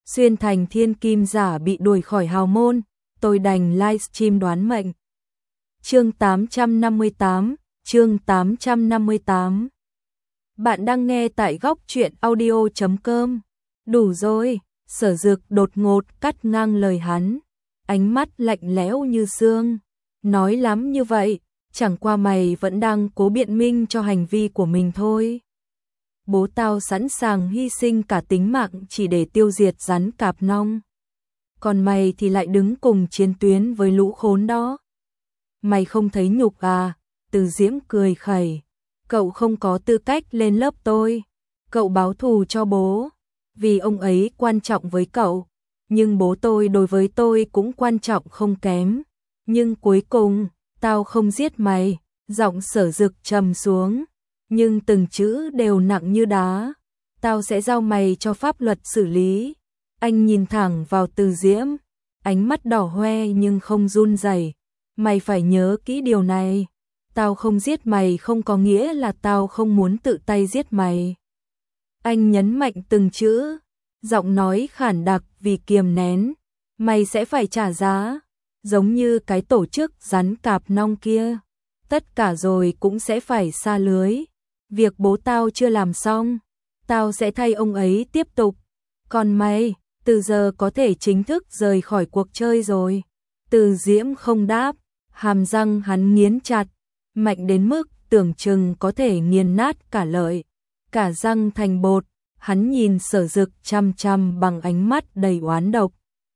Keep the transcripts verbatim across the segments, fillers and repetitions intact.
xuyên thành thiên kim giả bị đuổi khỏi hào môn, tôi đành livestream đoán mệnh. Chương tám trăm năm mươi tám, chương tám trăm năm mươi tám. Bạn đang nghe tại góc truyện audio chấm com. Đủ rồi, Sở Dực đột ngột cắt ngang lời hắn, ánh mắt lạnh lẽo như xương. Nói lắm như vậy, chẳng qua mày vẫn đang cố biện minh cho hành vi của mình thôi. Bố tao sẵn sàng hy sinh cả tính mạng chỉ để tiêu diệt rắn cạp nong. Còn mày thì lại đứng cùng chiến tuyến với lũ khốn đó. Mày không thấy nhục à? Từ Diễm cười khẩy. Cậu không có tư cách lên lớp tôi. Cậu báo thù cho bố, vì ông ấy quan trọng với cậu. Nhưng bố tôi đối với tôi cũng quan trọng không kém. Nhưng cuối cùng, tao không giết mày. Giọng Sở Dực trầm xuống, nhưng từng chữ đều nặng như đá. Tao sẽ giao mày cho pháp luật xử lý. Anh nhìn thẳng vào Từ Diễm, ánh mắt đỏ hoe nhưng không run rẩy. Mày phải nhớ kỹ điều này. Tao không giết mày không có nghĩa là tao không muốn tự tay giết mày. Anh nhấn mạnh từng chữ, giọng nói khản đặc vì kiềm nén. Mày sẽ phải trả giá, giống như cái tổ chức rắn cạp nong kia. Tất cả rồi cũng sẽ phải sa lưới. Việc bố tao chưa làm xong, tao sẽ thay ông ấy tiếp tục. Còn mày, từ giờ có thể chính thức rời khỏi cuộc chơi rồi. Từ Diễm không đáp, hàm răng hắn nghiến chặt, mạnh đến mức tưởng chừng có thể nghiền nát cả lợi, cả răng thành bột. Hắn nhìn Sở Dực chăm chăm bằng ánh mắt đầy oán độc.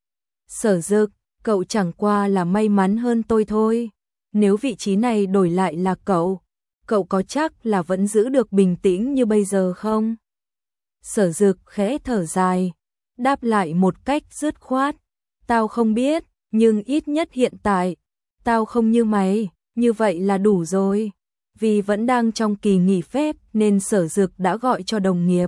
Sở Dực, cậu chẳng qua là may mắn hơn tôi thôi. Nếu vị trí này đổi lại là cậu, cậu có chắc là vẫn giữ được bình tĩnh như bây giờ không? Sở Dực khẽ thở dài, đáp lại một cách dứt khoát. Tao không biết, nhưng ít nhất hiện tại, tao không như mày, như vậy là đủ rồi. Vì vẫn đang trong kỳ nghỉ phép nên Sở Dực đã gọi cho đồng nghiệp,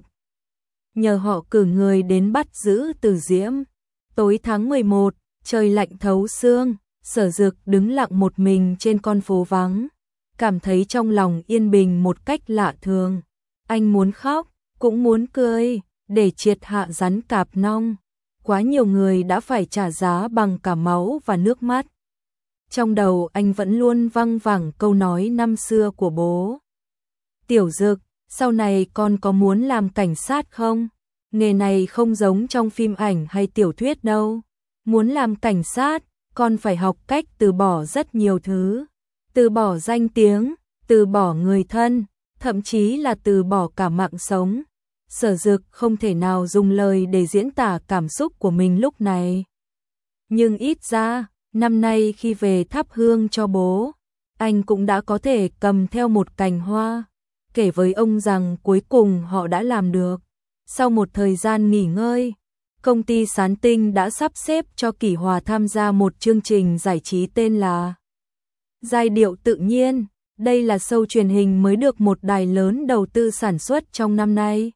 nhờ họ cử người đến bắt giữ Từ Diễm. Tối tháng mười một, trời lạnh thấu xương, Sở Dực đứng lặng một mình trên con phố vắng, cảm thấy trong lòng yên bình một cách lạ thường. Anh muốn khóc, cũng muốn cười, để triệt hạ rắn cạp nong. Quá nhiều người đã phải trả giá bằng cả máu và nước mắt. Trong đầu anh vẫn luôn văng vẳng câu nói năm xưa của bố. Tiểu Dực, sau này con có muốn làm cảnh sát không? Nghề này không giống trong phim ảnh hay tiểu thuyết đâu. Muốn làm cảnh sát, con phải học cách từ bỏ rất nhiều thứ. Từ bỏ danh tiếng, từ bỏ người thân, thậm chí là từ bỏ cả mạng sống. Sở Dực không thể nào dùng lời để diễn tả cảm xúc của mình lúc này. Nhưng ít ra, năm nay khi về thắp hương cho bố, anh cũng đã có thể cầm theo một cành hoa, kể với ông rằng cuối cùng họ đã làm được. Sau một thời gian nghỉ ngơi, công ty Sán Tinh đã sắp xếp cho Kỷ Hòa tham gia một chương trình giải trí tên là Giai điệu tự nhiên. Đây là show truyền hình mới được một đài lớn đầu tư sản xuất trong năm nay.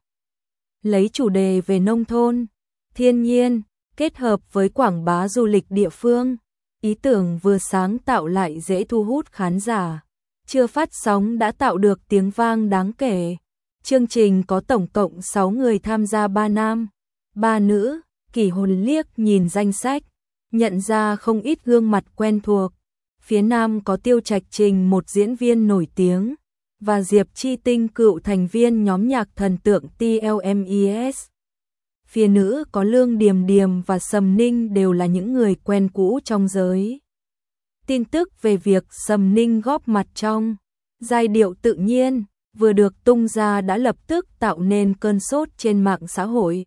Lấy chủ đề về nông thôn, thiên nhiên, kết hợp với quảng bá du lịch địa phương. Ý tưởng vừa sáng tạo lại dễ thu hút khán giả. Chưa phát sóng đã tạo được tiếng vang đáng kể. Chương trình có tổng cộng sáu người tham gia, ba nam, ba nữ. Kỷ Hồn liếc nhìn danh sách, nhận ra không ít gương mặt quen thuộc. Phía nam có Tiêu Trạch Trình, một diễn viên nổi tiếng, và Diệp Chi Tinh, cựu thành viên nhóm nhạc thần tượng tê lờ em e ét. Phía nữ có Lương Điềm Điềm và Sầm Ninh, đều là những người quen cũ trong giới. Tin tức về việc Sầm Ninh góp mặt trong Giai điệu tự nhiên vừa được tung ra đã lập tức tạo nên cơn sốt trên mạng xã hội.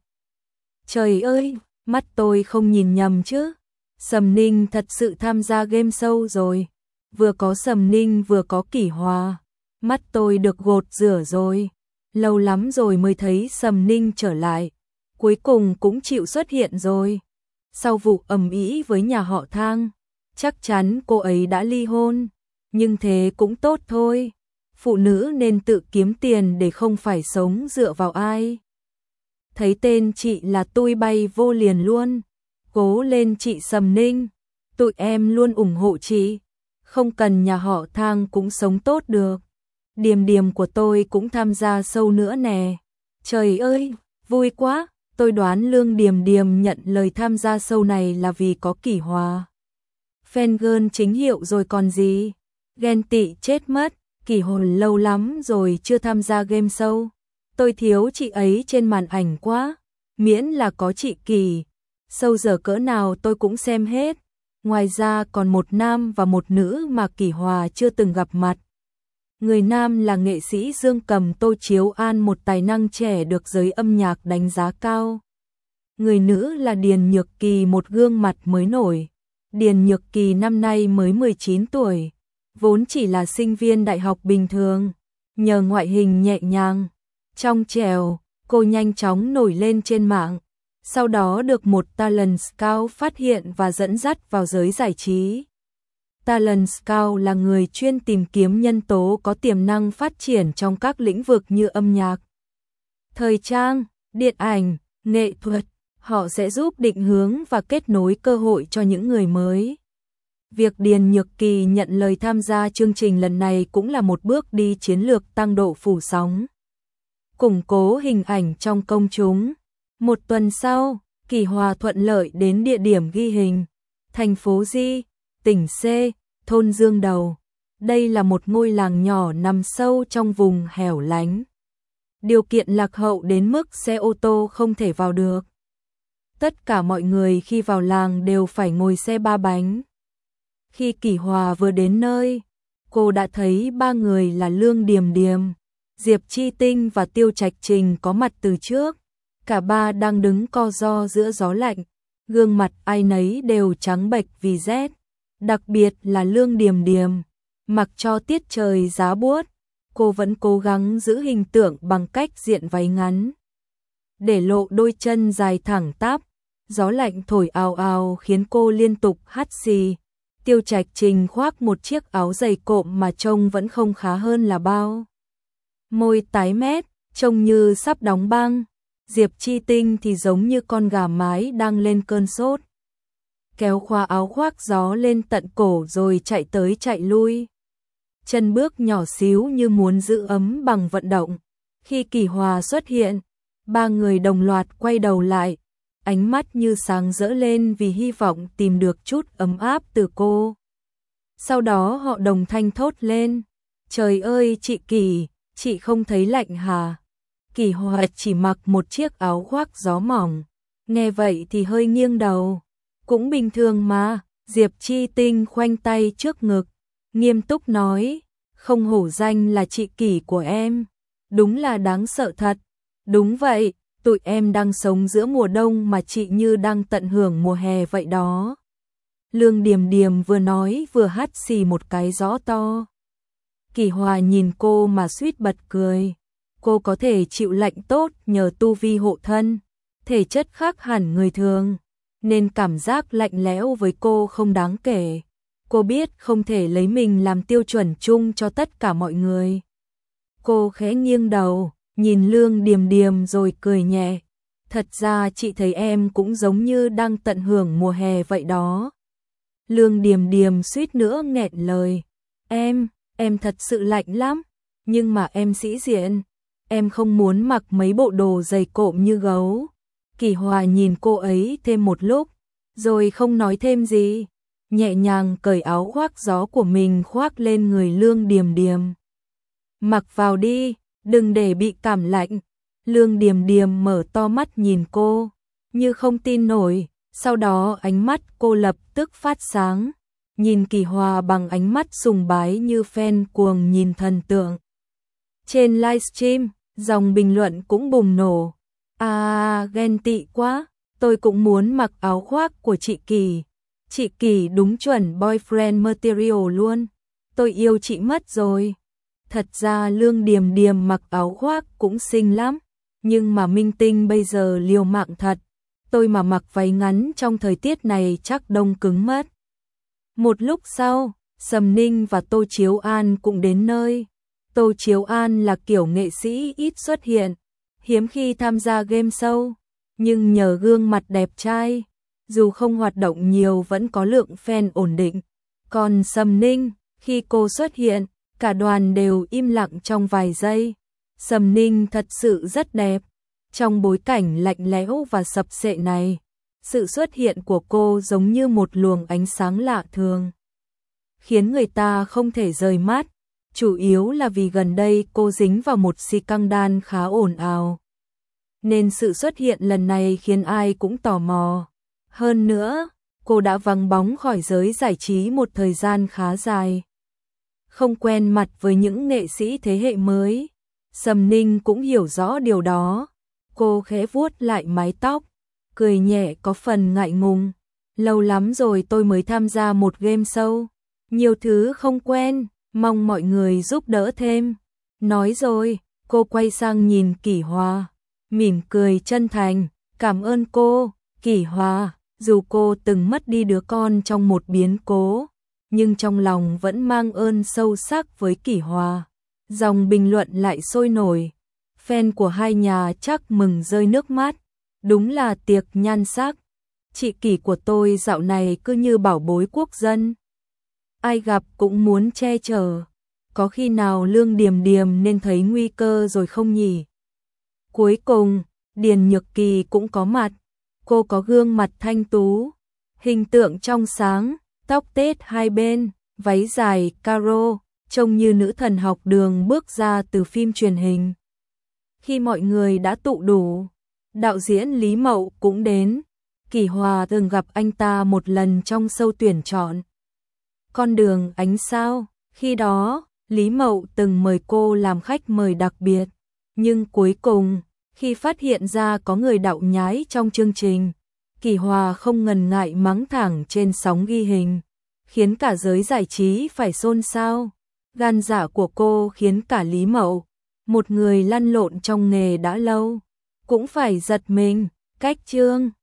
Trời ơi, mắt tôi không nhìn nhầm chứ? Sầm Ninh thật sự tham gia game show rồi. Vừa có Sầm Ninh vừa có Kỷ Hòa. Mắt tôi được gột rửa rồi. Lâu lắm rồi mới thấy Sầm Ninh trở lại. Cuối cùng cũng chịu xuất hiện rồi. Sau vụ ầm ĩ với nhà họ Thang, chắc chắn cô ấy đã ly hôn. Nhưng thế cũng tốt thôi. Phụ nữ nên tự kiếm tiền để không phải sống dựa vào ai. Thấy tên chị là tôi bay vô liền luôn. Cố lên chị Sầm Ninh, tụi em luôn ủng hộ chị. Không cần nhà họ Thang cũng sống tốt được. Điềm Điềm của tôi cũng tham gia show nữa nè. Trời ơi, vui quá, Tôi đoán Lương Điềm Điềm nhận lời tham gia show này là vì có Kỷ Hòa. Fan girl chính hiệu rồi còn gì. Ghen tị chết mất, Kỷ Hồn lâu lắm rồi chưa tham gia game show. Tôi thiếu chị ấy trên màn ảnh quá. Miễn là có chị Kỷ, show giờ cỡ nào tôi cũng xem hết. Ngoài ra còn một nam và một nữ mà Kỷ Hòa chưa từng gặp mặt. Người nam là nghệ sĩ Dương Cầm Tô Chiếu An, một tài năng trẻ được giới âm nhạc đánh giá cao. Người nữ là Điền Nhược Kỳ, một gương mặt mới nổi. Điền Nhược Kỳ năm nay mới mười chín tuổi, vốn chỉ là sinh viên đại học bình thường. Nhờ ngoại hình nhẹ nhàng, trong trẻo, cô nhanh chóng nổi lên trên mạng. Sau đó được một talent scout phát hiện và dẫn dắt vào giới giải trí. Talent Scout là người chuyên tìm kiếm nhân tố có tiềm năng phát triển trong các lĩnh vực như âm nhạc, thời trang, điện ảnh, nghệ thuật. Họ sẽ giúp định hướng và kết nối cơ hội cho những người mới. Việc Điền Nhược Kỳ nhận lời tham gia chương trình lần này cũng là một bước đi chiến lược tăng độ phủ sóng, củng cố hình ảnh trong công chúng. Một tuần sau, Kỷ Hòa thuận lợi đến địa điểm ghi hình, thành phố Di, tỉnh C, thôn Dương Đầu. Đây là một ngôi làng nhỏ nằm sâu trong vùng hẻo lánh. Điều kiện lạc hậu đến mức xe ô tô không thể vào được. Tất cả mọi người khi vào làng đều phải ngồi xe ba bánh. Khi Kỷ Hòa vừa đến nơi, cô đã thấy ba người là Lương Điềm Điềm, Diệp Chi Tinh và Tiêu Trạch Trình có mặt từ trước. Cả ba đang đứng co ro giữa gió lạnh, gương mặt ai nấy đều trắng bệch vì rét. Đặc biệt là Lương Điềm Điềm, mặc cho tiết trời giá buốt, cô vẫn cố gắng giữ hình tượng bằng cách diện váy ngắn, để lộ đôi chân dài thẳng tắp. Gió lạnh thổi ào ào khiến cô liên tục hắt xì. Tiêu Trạch Trình khoác một chiếc áo dày cộm mà trông vẫn không khá hơn là bao. Môi tái mét, trông như sắp đóng băng. Diệp Chi Tinh thì giống như con gà mái đang lên cơn sốt. Kéo khóa áo khoác gió lên tận cổ rồi chạy tới chạy lui. Chân bước nhỏ xíu như muốn giữ ấm bằng vận động. Khi Kỷ Hòa xuất hiện, ba người đồng loạt quay đầu lại. Ánh mắt như sáng rỡ lên vì hy vọng tìm được chút ấm áp từ cô. Sau đó họ đồng thanh thốt lên. Trời ơi chị Kỷ, chị không thấy lạnh hả? Kỷ Hòa chỉ mặc một chiếc áo khoác gió mỏng. Nghe vậy thì hơi nghiêng đầu. Cũng bình thường mà. Diệp Chi Tinh khoanh tay trước ngực, nghiêm túc nói. Không hổ danh là chị Kỷ của em. Đúng là đáng sợ thật. Đúng vậy. Tụi em đang sống giữa mùa đông mà chị như đang tận hưởng mùa hè vậy đó. Lương Điềm Điềm vừa nói vừa hắt xì một cái gió to. Kỷ Hòa nhìn cô mà suýt bật cười. Cô có thể chịu lạnh tốt nhờ tu vi hộ thân, thể chất khác hẳn người thường, nên cảm giác lạnh lẽo với cô không đáng kể. Cô biết không thể lấy mình làm tiêu chuẩn chung cho tất cả mọi người. Cô khẽ nghiêng đầu, nhìn Lương Điềm Điềm rồi cười nhẹ. Thật ra chị thấy em cũng giống như đang tận hưởng mùa hè vậy đó. Lương Điềm Điềm suýt nữa nghẹn lời. Em, em thật sự lạnh lắm, nhưng mà em sĩ diện. Em không muốn mặc mấy bộ đồ dày cộm như gấu. Kỷ Hòa nhìn cô ấy thêm một lúc, rồi không nói thêm gì. Nhẹ nhàng cởi áo khoác gió của mình khoác lên người Lương Điềm Điềm. Mặc vào đi, đừng để bị cảm lạnh. Lương Điềm Điềm mở to mắt nhìn cô, như không tin nổi. Sau đó ánh mắt cô lập tức phát sáng, nhìn Kỷ Hòa bằng ánh mắt sùng bái như fan cuồng nhìn thần tượng. Trên livestream, dòng bình luận cũng bùng nổ. À, ghen tị quá, tôi cũng muốn mặc áo khoác của chị Kỷ. Chị Kỷ đúng chuẩn boyfriend material luôn. Tôi yêu chị mất rồi. Thật ra Lương Điềm Điềm mặc áo khoác cũng xinh lắm, nhưng mà minh tinh bây giờ liều mạng thật. Tôi mà mặc váy ngắn trong thời tiết này chắc đông cứng mất. Một lúc sau, Sầm Ninh và Tô Chiếu An cũng đến nơi. Tô Chiếu An là kiểu nghệ sĩ ít xuất hiện, hiếm khi tham gia game show, nhưng nhờ gương mặt đẹp trai, dù không hoạt động nhiều vẫn có lượng fan ổn định. Còn Sầm Ninh, khi cô xuất hiện, cả đoàn đều im lặng trong vài giây. Sầm Ninh thật sự rất đẹp. Trong bối cảnh lạnh lẽo và sập sệ này, sự xuất hiện của cô giống như một luồng ánh sáng lạ thường, khiến người ta không thể rời mắt, chủ yếu là vì gần đây cô dính vào một scandal khá ồn ào. Nên sự xuất hiện lần này khiến ai cũng tò mò. Hơn nữa, cô đã vắng bóng khỏi giới giải trí một thời gian khá dài. Không quen mặt với những nghệ sĩ thế hệ mới. Sầm Ninh cũng hiểu rõ điều đó. Cô khẽ vuốt lại mái tóc, cười nhẹ có phần ngại ngùng. Lâu lắm rồi tôi mới tham gia một game show. Nhiều thứ không quen, mong mọi người giúp đỡ thêm. Nói rồi, cô quay sang nhìn Kỷ Hòa, mỉm cười chân thành, cảm ơn cô, Kỷ Hòa. Dù cô từng mất đi đứa con trong một biến cố, nhưng trong lòng vẫn mang ơn sâu sắc với Kỷ Hòa. Dòng bình luận lại sôi nổi. Fan của hai nhà chắc mừng rơi nước mắt. Đúng là tiệc nhan sắc. Chị Kỷ của tôi dạo này cứ như bảo bối quốc dân. Ai gặp cũng muốn che chở. Có khi nào Lương Điềm Điềm nên thấy nguy cơ rồi không nhỉ? Cuối cùng, Điền Nhược Kỳ cũng có mặt. Cô có gương mặt thanh tú, hình tượng trong sáng, tóc tết hai bên, váy dài caro, trông như nữ thần học đường bước ra từ phim truyền hình. Khi mọi người đã tụ đủ, đạo diễn Lý Mậu cũng đến. Kỷ Hòa từng gặp anh ta một lần trong show tuyển chọn Con đường ánh sao. Khi đó, Lý Mậu từng mời cô làm khách mời đặc biệt. Nhưng cuối cùng, khi phát hiện ra có người đạo nhái trong chương trình, Kỷ Hòa không ngần ngại mắng thẳng trên sóng ghi hình, khiến cả giới giải trí phải xôn xao. Gan dạ của cô khiến cả Lý Mậu, một người lăn lộn trong nghề đã lâu, cũng phải giật mình. Cách chương